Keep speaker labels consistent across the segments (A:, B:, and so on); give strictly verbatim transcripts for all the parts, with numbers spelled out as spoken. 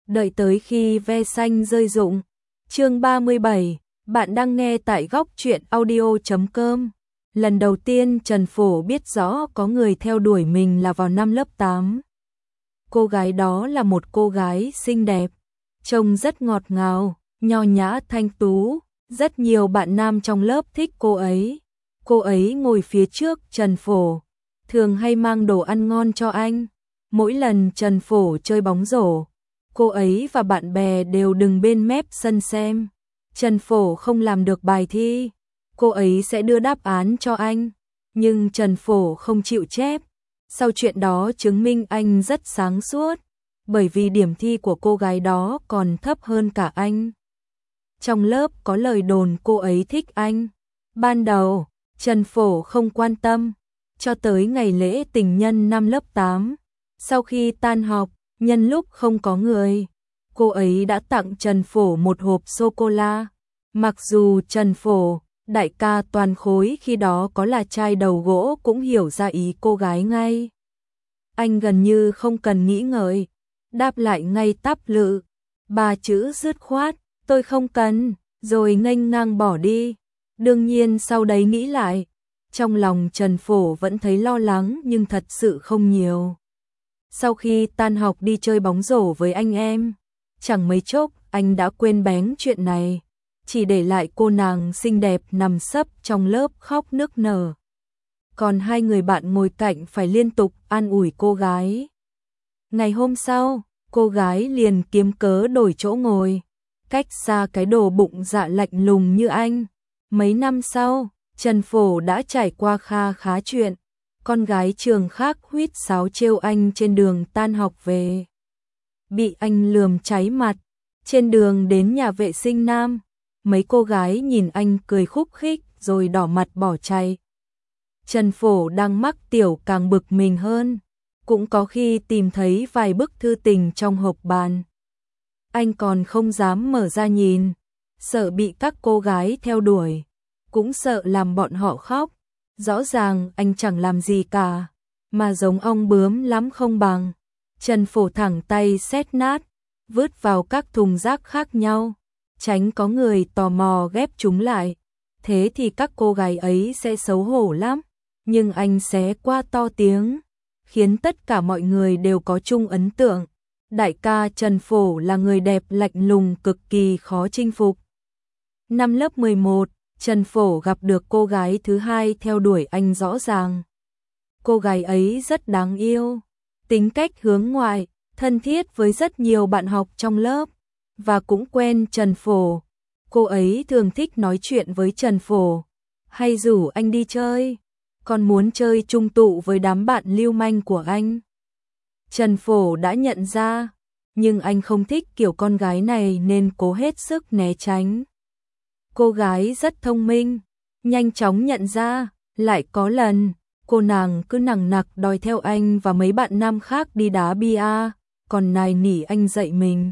A: đợi tới khi ve xanh rơi rụng. Chương ba mươi bảy, bạn đang nghe tại góc truyện audio chấm com. Lần đầu tiên Trần Phổ biết rõ có người theo đuổi mình là vào năm lớp tám. Cô gái đó là một cô gái xinh đẹp, trông rất ngọt ngào, nho nhã thanh tú, rất nhiều bạn nam trong lớp thích cô ấy. Cô ấy ngồi phía trước Trần Phổ, thường hay mang đồ ăn ngon cho anh. Mỗi lần Trần Phổ chơi bóng rổ, cô ấy và bạn bè đều đứng bên mép sân xem. Trần Phổ không làm được bài thi, cô ấy sẽ đưa đáp án cho anh, nhưng Trần Phổ không chịu chép. Sau chuyện đó chứng minh anh rất sáng suốt, bởi vì điểm thi của cô gái đó còn thấp hơn cả anh. Trong lớp có lời đồn cô ấy thích anh. Ban đầu, Trần Phổ không quan tâm, cho tới ngày lễ tình nhân năm lớp tám. Sau khi tan học, nhân lúc không có người, cô ấy đã tặng Trần Phổ một hộp sô-cô-la. Mặc dù Trần Phổ, đại ca toàn khối khi đó có là trai đầu gỗ cũng hiểu ra ý cô gái ngay. Anh gần như không cần nghĩ ngợi, đáp lại ngay tắp lự, ba chữ dứt khoát, tôi không cần, rồi nghênh ngang bỏ đi. Đương nhiên sau đấy nghĩ lại, trong lòng Trần Phổ vẫn thấy lo lắng nhưng thật sự không nhiều. Sau khi tan học đi chơi bóng rổ với anh em, chẳng mấy chốc anh đã quên bén chuyện này, chỉ để lại cô nàng xinh đẹp nằm sấp trong lớp khóc nức nở. Còn hai người bạn ngồi cạnh phải liên tục an ủi cô gái. Ngày hôm sau, cô gái liền kiếm cớ đổi chỗ ngồi, cách xa cái đồ bụng dạ lạnh lùng như anh. Mấy năm sau, Trần Phổ đã trải qua kha khá chuyện. Con gái trường khác huýt sáo trêu anh trên đường tan học về, bị anh lườm cháy mặt. Trên đường đến nhà vệ sinh nam, mấy cô gái nhìn anh cười khúc khích rồi đỏ mặt bỏ chạy. Trần Phổ đang mắc tiểu càng bực mình hơn, cũng có khi tìm thấy vài bức thư tình trong hộp bàn. Anh còn không dám mở ra nhìn, sợ bị các cô gái theo đuổi, cũng sợ làm bọn họ khóc. Rõ ràng anh chẳng làm gì cả, mà giống ong bướm lắm không bằng. Trần Phổ thẳng tay xét nát, vứt vào các thùng rác khác nhau, tránh có người tò mò ghép chúng lại. Thế thì các cô gái ấy sẽ xấu hổ lắm, nhưng anh xé qua to tiếng, khiến tất cả mọi người đều có chung ấn tượng. Đại ca Trần Phổ là người đẹp lạnh lùng cực kỳ khó chinh phục. Năm lớp mười một, Trần Phổ gặp được cô gái thứ hai theo đuổi anh rõ ràng. Cô gái ấy rất đáng yêu, tính cách hướng ngoại, thân thiết với rất nhiều bạn học trong lớp, và cũng quen Trần Phổ. Cô ấy thường thích nói chuyện với Trần Phổ, hay rủ anh đi chơi, còn muốn chơi chung tụ với đám bạn lưu manh của anh. Trần Phổ đã nhận ra, nhưng anh không thích kiểu con gái này nên cố hết sức né tránh. Cô gái rất thông minh, nhanh chóng nhận ra. Lại có lần, cô nàng cứ nằng nặc đòi theo anh và mấy bạn nam khác đi đá bia, còn nài nỉ anh dạy mình.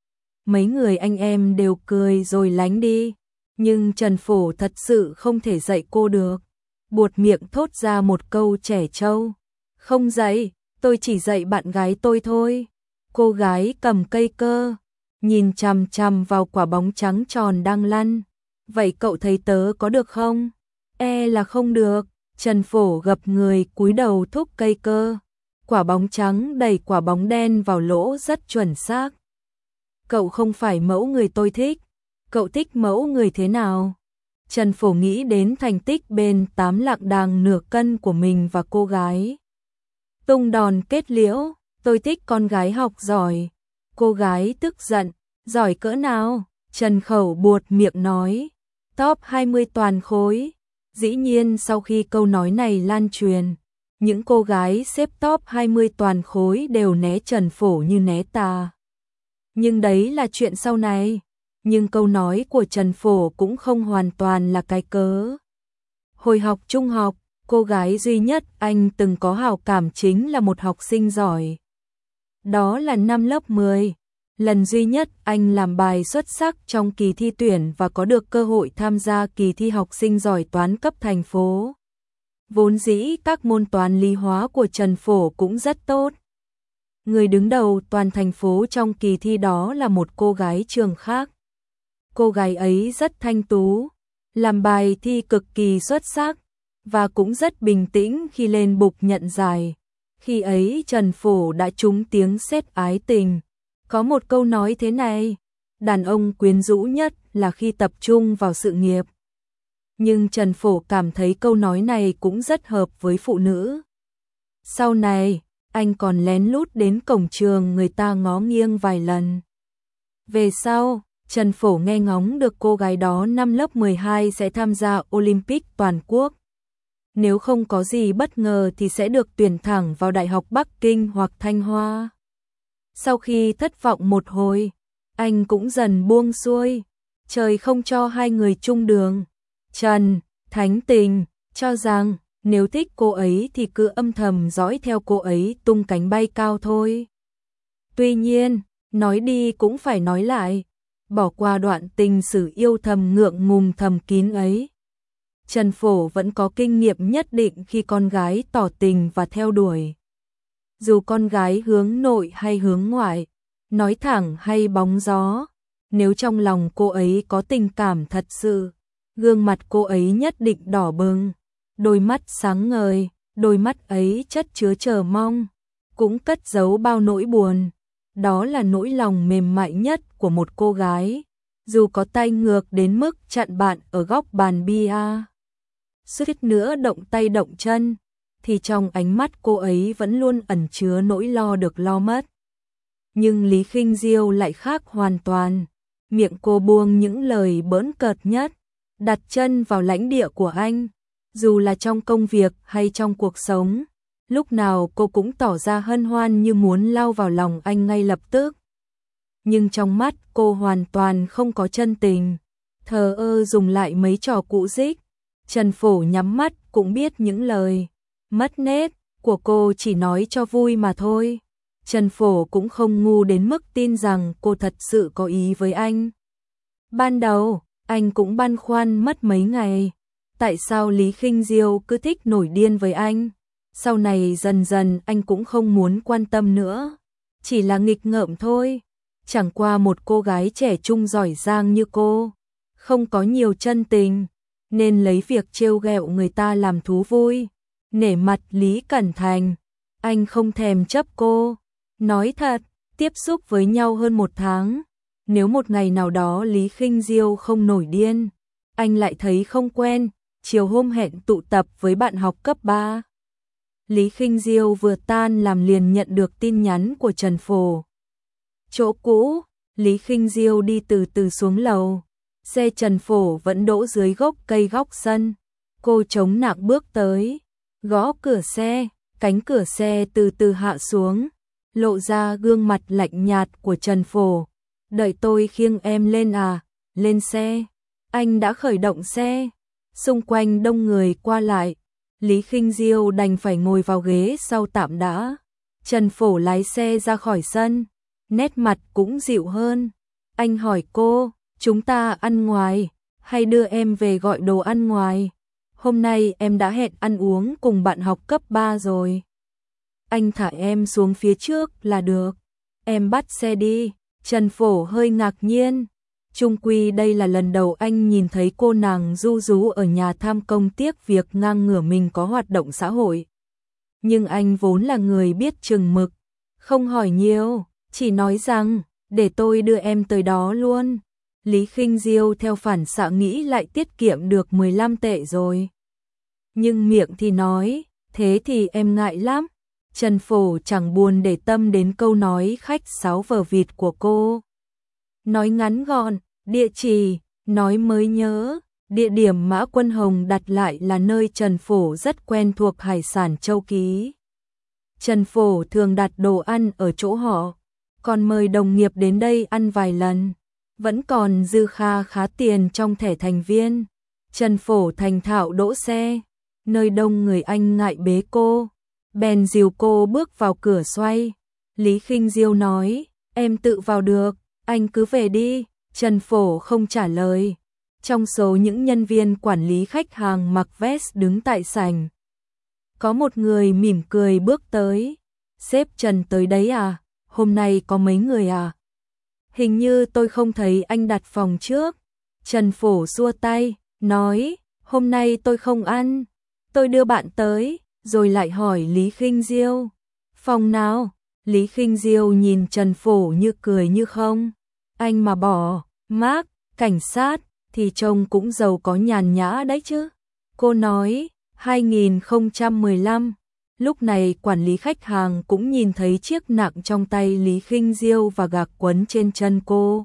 A: Mấy người anh em đều cười rồi lánh đi, nhưng Trần Phổ thật sự không thể dạy cô được. Buột miệng thốt ra một câu trẻ trâu, không dạy, tôi chỉ dạy bạn gái tôi thôi. Cô gái cầm cây cơ, nhìn chằm chằm vào quả bóng trắng tròn đang lăn. Vậy cậu thấy tớ có được không? E là không được. Trần Phổ gập người cúi đầu thúc cây cơ. Quả bóng trắng đẩy quả bóng đen vào lỗ rất chuẩn xác. Cậu không phải mẫu người tôi thích. Cậu thích mẫu người thế nào? Trần Phổ nghĩ đến thành tích bên tám lạng đàng nửa cân của mình và cô gái. Tung đòn kết liễu, tôi thích con gái học giỏi. Cô gái tức giận, giỏi cỡ nào? Trần Khẩu buột miệng nói, top hai mươi toàn khối. Dĩ nhiên sau khi câu nói này lan truyền, những cô gái xếp top hai mươi toàn khối đều né Trần Phổ như né tà. Nhưng đấy là chuyện sau này. Nhưng câu nói của Trần Phổ cũng không hoàn toàn là cái cớ. Hồi học trung học, cô gái duy nhất anh từng có hảo cảm chính là một học sinh giỏi. Đó là năm lớp mười. Lần duy nhất anh làm bài xuất sắc trong kỳ thi tuyển và có được cơ hội tham gia kỳ thi học sinh giỏi toán cấp thành phố. Vốn dĩ các môn toán lý hóa của Trần Phổ cũng rất tốt. Người đứng đầu toàn thành phố trong kỳ thi đó là một cô gái trường khác. Cô gái ấy rất thanh tú, làm bài thi cực kỳ xuất sắc và cũng rất bình tĩnh khi lên bục nhận giải. Khi ấy Trần Phổ đã trúng tiếng sét ái tình. Có một câu nói thế này, đàn ông quyến rũ nhất là khi tập trung vào sự nghiệp. Nhưng Trần Phổ cảm thấy câu nói này cũng rất hợp với phụ nữ. Sau này, anh còn lén lút đến cổng trường người ta ngó nghiêng vài lần. Về sau, Trần Phổ nghe ngóng được cô gái đó năm lớp mười hai sẽ tham gia Olympic toàn quốc. Nếu không có gì bất ngờ thì sẽ được tuyển thẳng vào Đại học Bắc Kinh hoặc Thanh Hoa. Sau khi thất vọng một hồi, anh cũng dần buông xuôi. Trời không cho hai người chung đường. Trần Thánh Tình cho rằng nếu thích cô ấy thì cứ âm thầm dõi theo cô ấy tung cánh bay cao thôi. Tuy nhiên, nói đi cũng phải nói lại, bỏ qua đoạn tình sử yêu thầm ngượng ngùng thầm kín ấy. Trần Phổ vẫn có kinh nghiệm nhất định khi con gái tỏ tình và theo đuổi. Dù con gái hướng nội hay hướng ngoại, nói thẳng hay bóng gió, nếu trong lòng cô ấy có tình cảm thật sự, gương mặt cô ấy nhất định đỏ bừng, đôi mắt sáng ngời, đôi mắt ấy chất chứa chờ mong, cũng cất giấu bao nỗi buồn. Đó là nỗi lòng mềm mại nhất của một cô gái, dù có tay ngược đến mức chặn bạn ở góc bàn bia. Suýt nữa động tay động chân, thì trong ánh mắt cô ấy vẫn luôn ẩn chứa nỗi lo được lo mất. Nhưng Lý Khinh Diêu lại khác hoàn toàn, miệng cô buông những lời bỡn cợt nhất, đặt chân vào lãnh địa của anh, dù là trong công việc hay trong cuộc sống. Lúc nào cô cũng tỏ ra hân hoan như muốn lao vào lòng anh ngay lập tức. Nhưng trong mắt cô hoàn toàn không có chân tình, thờ ơ dùng lại mấy trò cũ dích. Trần Phổ nhắm mắt cũng biết những lời mất nết của cô chỉ nói cho vui mà thôi. Trần Phổ cũng không ngu đến mức tin rằng cô thật sự có ý với anh. Ban đầu, anh cũng băn khoăn mất mấy ngày. Tại sao Lý Khinh Diêu cứ thích nổi điên với anh? Sau này dần dần anh cũng không muốn quan tâm nữa. Chỉ là nghịch ngợm thôi. Chẳng qua một cô gái trẻ trung giỏi giang như cô, không có nhiều chân tình, nên lấy việc trêu ghẹo người ta làm thú vui. Nể mặt Lý Cẩn Thành, anh không thèm chấp cô. Nói thật, tiếp xúc với nhau hơn một tháng, nếu một ngày nào đó Lý Khinh Diêu không nổi điên, anh lại thấy không quen. Chiều hôm hẹn tụ tập với bạn học cấp ba, Lý Khinh Diêu vừa tan làm liền nhận được tin nhắn của Trần Phổ. Chỗ cũ, Lý Khinh Diêu đi từ từ xuống lầu, xe Trần Phổ vẫn đỗ dưới gốc cây góc sân. Cô chống nặng bước tới, gõ cửa xe, cánh cửa xe từ từ hạ xuống, lộ ra gương mặt lạnh nhạt của Trần Phổ. Đợi tôi khiêng em lên à? Lên xe. Anh đã khởi động xe. Xung quanh đông người qua lại, Lý Khinh Diêu đành phải ngồi vào ghế sau tạm đã. Trần Phổ lái xe ra khỏi sân, nét mặt cũng dịu hơn. Anh hỏi cô, chúng ta ăn ngoài, hay đưa em về gọi đồ ăn ngoài? Hôm nay em đã hẹn ăn uống cùng bạn học cấp ba rồi. Anh thả em xuống phía trước là được. Em bắt xe đi. Trần Phổ hơi ngạc nhiên. Chung quy đây là lần đầu anh nhìn thấy cô nàng ru rú ở nhà tham công tiếc việc ngang ngửa mình có hoạt động xã hội. Nhưng anh vốn là người biết chừng mực, không hỏi nhiều, chỉ nói rằng, để tôi đưa em tới đó luôn. Lý Khinh Diêu theo phản xạ nghĩ lại tiết kiệm được mười lăm tệ rồi. Nhưng miệng thì nói, thế thì em ngại lắm. Trần Phổ chẳng buồn để tâm đến câu nói khách sáo vờ vịt của cô. Nói ngắn gọn, địa chỉ, nói mới nhớ, địa điểm Mã Quân Hồng đặt lại là nơi Trần Phổ rất quen thuộc hải sản Châu Ký. Trần Phổ thường đặt đồ ăn ở chỗ họ, còn mời đồng nghiệp đến đây ăn vài lần, vẫn còn dư kha khá tiền trong thẻ thành viên. Trần Phổ thành thạo đỗ xe, nơi đông người anh ngại bế cô, bèn dìu cô bước vào cửa xoay. Lý Khinh Diêu nói, em tự vào được, anh cứ về đi. Trần Phổ không trả lời. Trong số những nhân viên quản lý khách hàng mặc vest đứng tại sảnh, có một người mỉm cười bước tới. Sếp Trần tới đấy à? Hôm nay có mấy người à? Hình như tôi không thấy anh đặt phòng trước. Trần Phổ xua tay, nói, hôm nay tôi không ăn. Tôi đưa bạn tới, rồi lại hỏi Lý Khinh Diêu. Phòng nào? Lý Khinh Diêu nhìn Trần Phổ như cười như không. Anh mà bỏ, mác, cảnh sát, thì trông cũng giàu có nhàn nhã đấy chứ. Cô nói, hai nghìn không trăm mười lăm. Lúc này quản lý khách hàng cũng nhìn thấy chiếc nạng trong tay Lý Khinh Diêu và gạc quấn trên chân cô.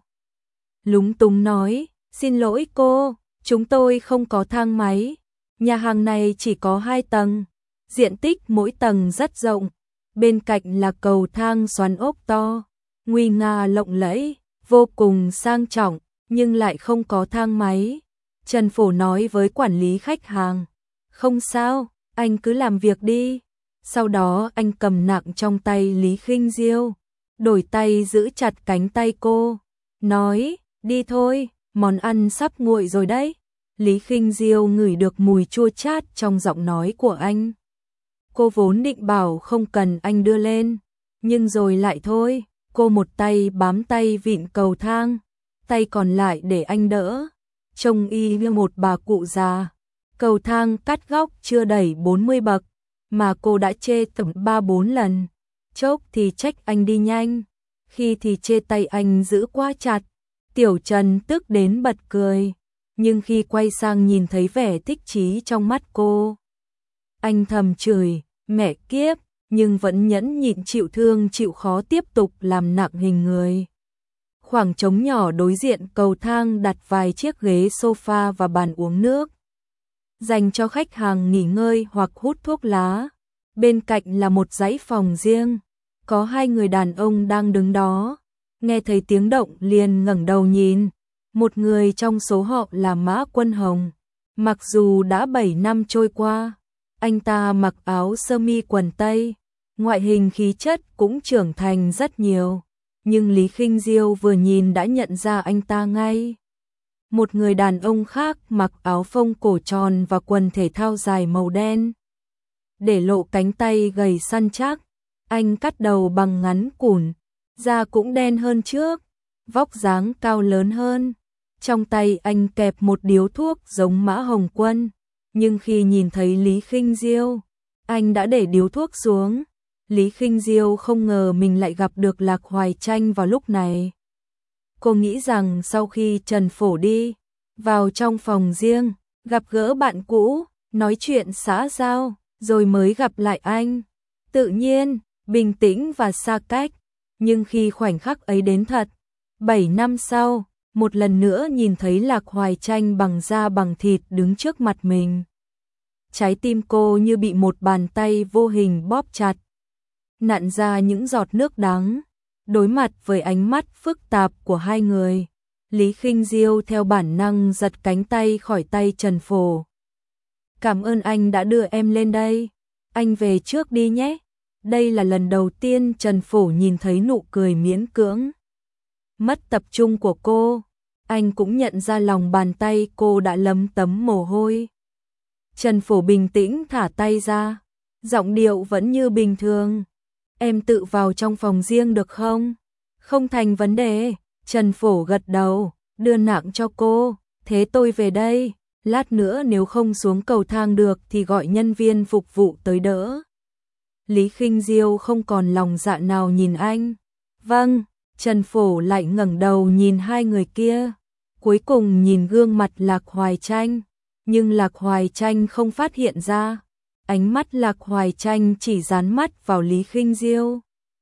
A: Lúng túng nói, xin lỗi cô, chúng tôi không có thang máy. Nhà hàng này chỉ có hai tầng, diện tích mỗi tầng rất rộng. Bên cạnh là cầu thang xoắn ốc to, nguy nga lộng lẫy, vô cùng sang trọng, nhưng lại không có thang máy. Trần Phổ nói với quản lý khách hàng, không sao, anh cứ làm việc đi. Sau đó anh cầm nạng trong tay Lý Khinh Diêu, đổi tay giữ chặt cánh tay cô, nói, đi thôi, món ăn sắp nguội rồi đấy. Lý Khinh Diêu ngửi được mùi chua chát trong giọng nói của anh. Cô vốn định bảo không cần anh đưa lên, nhưng rồi lại thôi, cô một tay bám tay vịn cầu thang, tay còn lại để anh đỡ. Trông y như một bà cụ già. Cầu thang cắt góc chưa đầy bốn mươi bậc, mà cô đã chê tầm ba bốn lần. Chốc thì trách anh đi nhanh, khi thì chê tay anh giữ quá chặt. Tiểu Trần tức đến bật cười, nhưng khi quay sang nhìn thấy vẻ thích chí trong mắt cô, anh thầm chửi, mẹ kiếp, nhưng vẫn nhẫn nhịn chịu thương chịu khó tiếp tục làm nặng hình người. Khoảng trống nhỏ đối diện cầu thang đặt vài chiếc ghế sofa và bàn uống nước, dành cho khách hàng nghỉ ngơi hoặc hút thuốc lá. Bên cạnh là một dãy phòng riêng, có hai người đàn ông đang đứng đó. Nghe thấy tiếng động liền ngẩng đầu nhìn. Một người trong số họ là Mã Quân Hồng. Mặc dù đã bảy năm trôi qua, anh ta mặc áo sơ mi quần tây, ngoại hình khí chất cũng trưởng thành rất nhiều, nhưng Lý Khinh Diêu vừa nhìn đã nhận ra anh ta ngay. Một người đàn ông khác mặc áo phông cổ tròn và quần thể thao dài màu đen, để lộ cánh tay gầy săn chắc. Anh cắt đầu bằng ngắn cùn, da cũng đen hơn trước, vóc dáng cao lớn hơn. Trong tay anh kẹp một điếu thuốc giống Mã Hồng Quân, nhưng khi nhìn thấy Lý Khinh Diêu, anh đã để điếu thuốc xuống. Lý Khinh Diêu không ngờ mình lại gặp được Lạc Hoài Tranh vào lúc này. Cô nghĩ rằng sau khi Trần Phổ đi vào trong phòng riêng, gặp gỡ bạn cũ, nói chuyện xã giao, rồi mới gặp lại anh, tự nhiên, bình tĩnh và xa cách. Nhưng khi khoảnh khắc ấy đến thật, bảy năm sau, một lần nữa nhìn thấy Lạc Hoài Tranh bằng da bằng thịt đứng trước mặt mình, trái tim cô như bị một bàn tay vô hình bóp chặt, nặn ra những giọt nước đắng. Đối mặt với ánh mắt phức tạp của hai người, Lý Khinh Diêu theo bản năng giật cánh tay khỏi tay Trần Phổ. Cảm ơn anh đã đưa em lên đây, anh về trước đi nhé. Đây là lần đầu tiên Trần Phổ nhìn thấy nụ cười miễn cưỡng, mất tập trung của cô. Anh cũng nhận ra lòng bàn tay cô đã lấm tấm mồ hôi. Trần Phổ bình tĩnh thả tay ra, giọng điệu vẫn như bình thường. Em tự vào trong phòng riêng được không? Không thành vấn đề. Trần Phổ gật đầu, đưa nạng cho cô. Thế tôi về đây, lát nữa nếu không xuống cầu thang được thì gọi nhân viên phục vụ tới đỡ. Lý Khinh Diêu không còn lòng dạ nào nhìn anh. Vâng. Trần Phổ lại ngẩng đầu nhìn hai người kia, cuối cùng nhìn gương mặt Lạc Hoài Tranh, nhưng Lạc Hoài Tranh không phát hiện ra. Ánh mắt Lạc Hoài Tranh chỉ dán mắt vào Lý Khinh Diêu.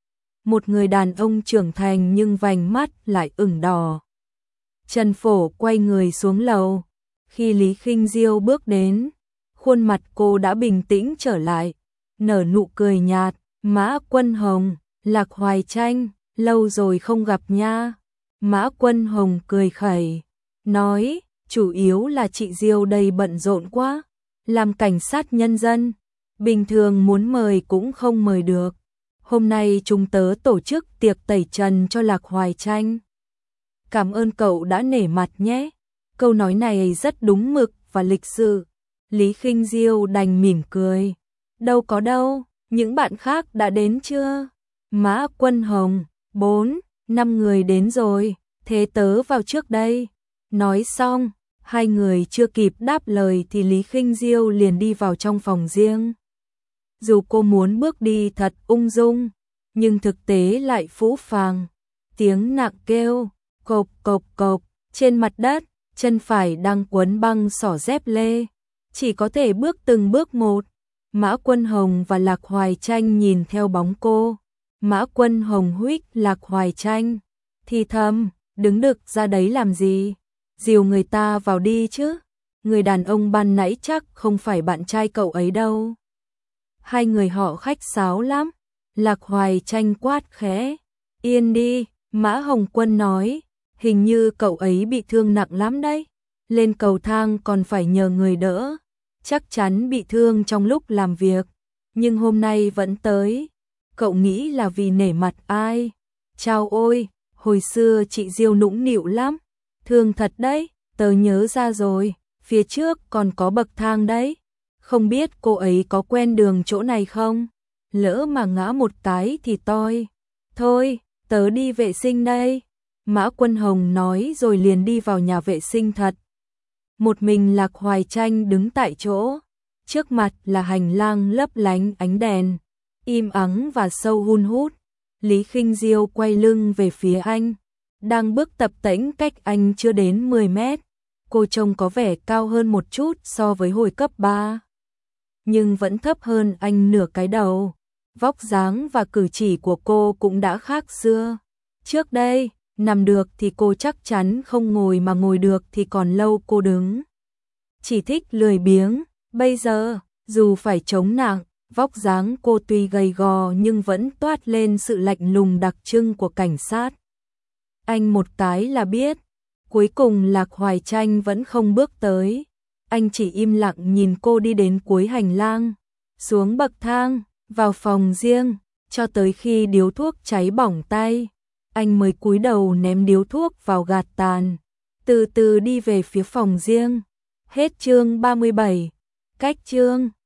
A: Một người đàn ông trưởng thành nhưng vành mắt lại ửng đỏ. Trần Phổ quay người xuống lầu. Khi Lý Khinh Diêu bước đến, khuôn mặt cô đã bình tĩnh trở lại, nở nụ cười nhạt. Mã Quân Hồng, Lạc Hoài Tranh, lâu rồi không gặp nha. Mã Quân Hồng cười khẩy, nói, chủ yếu là chị Diêu đây bận rộn quá, làm cảnh sát nhân dân, bình thường muốn mời cũng không mời được. Hôm nay chúng tớ tổ chức tiệc tẩy trần cho Lạc Hoài Tranh. Cảm ơn cậu đã nể mặt nhé. Câu nói này rất đúng mực và lịch sự. Lý Khinh Diêu đành mỉm cười. Đâu có đâu, những bạn khác đã đến chưa? Mã Quân Hồng, bốn, năm người đến rồi, thế tớ vào trước đây. Nói xong, hai người chưa kịp đáp lời thì Lý Khinh Diêu liền đi vào trong phòng riêng. Dù cô muốn bước đi thật ung dung, nhưng thực tế lại phũ phàng. Tiếng nặng kêu, cộp cộp cộp, trên mặt đất, chân phải đang quấn băng xỏ dép lê. Chỉ có thể bước từng bước một. Mã Quân Hồng và Lạc Hoài Tranh nhìn theo bóng cô. Mã Quân Hồng huých Lạc Hoài Tranh, thì thầm, đứng đực ra đấy làm gì? Dìu người ta vào đi chứ. Người đàn ông ban nãy chắc không phải bạn trai cậu ấy đâu. Hai người họ khách sáo lắm. Lạc Hoài Tranh quát khẽ, yên đi. Mã Hồng Quân nói, hình như cậu ấy bị thương nặng lắm đấy. Lên cầu thang còn phải nhờ người đỡ. Chắc chắn bị thương trong lúc làm việc. Nhưng hôm nay vẫn tới. Cậu nghĩ là vì nể mặt ai? Chao ôi, hồi xưa chị Diêu nũng nịu lắm. Thương thật đấy, tớ nhớ ra rồi. Phía trước còn có bậc thang đấy. Không biết cô ấy có quen đường chỗ này không? Lỡ mà ngã một cái thì toi. Thôi, tớ đi vệ sinh đây. Mã Quân Hồng nói rồi liền đi vào nhà vệ sinh thật. Một mình Lạc Hoài Tranh đứng tại chỗ. Trước mặt là hành lang lấp lánh ánh đèn. Im ắng và sâu hun hút. Lý Khinh Diêu quay lưng về phía anh. Đang bước tập tễnh cách anh chưa đến mười mét. Cô trông có vẻ cao hơn một chút so với hồi cấp ba. Nhưng vẫn thấp hơn anh nửa cái đầu. Vóc dáng và cử chỉ của cô cũng đã khác xưa. Trước đây, nằm được thì cô chắc chắn không ngồi, mà ngồi được thì còn lâu cô đứng. Chỉ thích lười biếng. Bây giờ, dù phải chống nặng, vóc dáng cô tuy gầy gò nhưng vẫn toát lên sự lạnh lùng đặc trưng của cảnh sát. Anh một cái là biết. Cuối cùng Lạc Hoài Tranh vẫn không bước tới. Anh chỉ im lặng nhìn cô đi đến cuối hành lang, xuống bậc thang, vào phòng riêng, cho tới khi điếu thuốc cháy bỏng tay. Anh mới cúi đầu ném điếu thuốc vào gạt tàn, từ từ đi về phía phòng riêng. Hết chương ba mươi bảy. Cách chương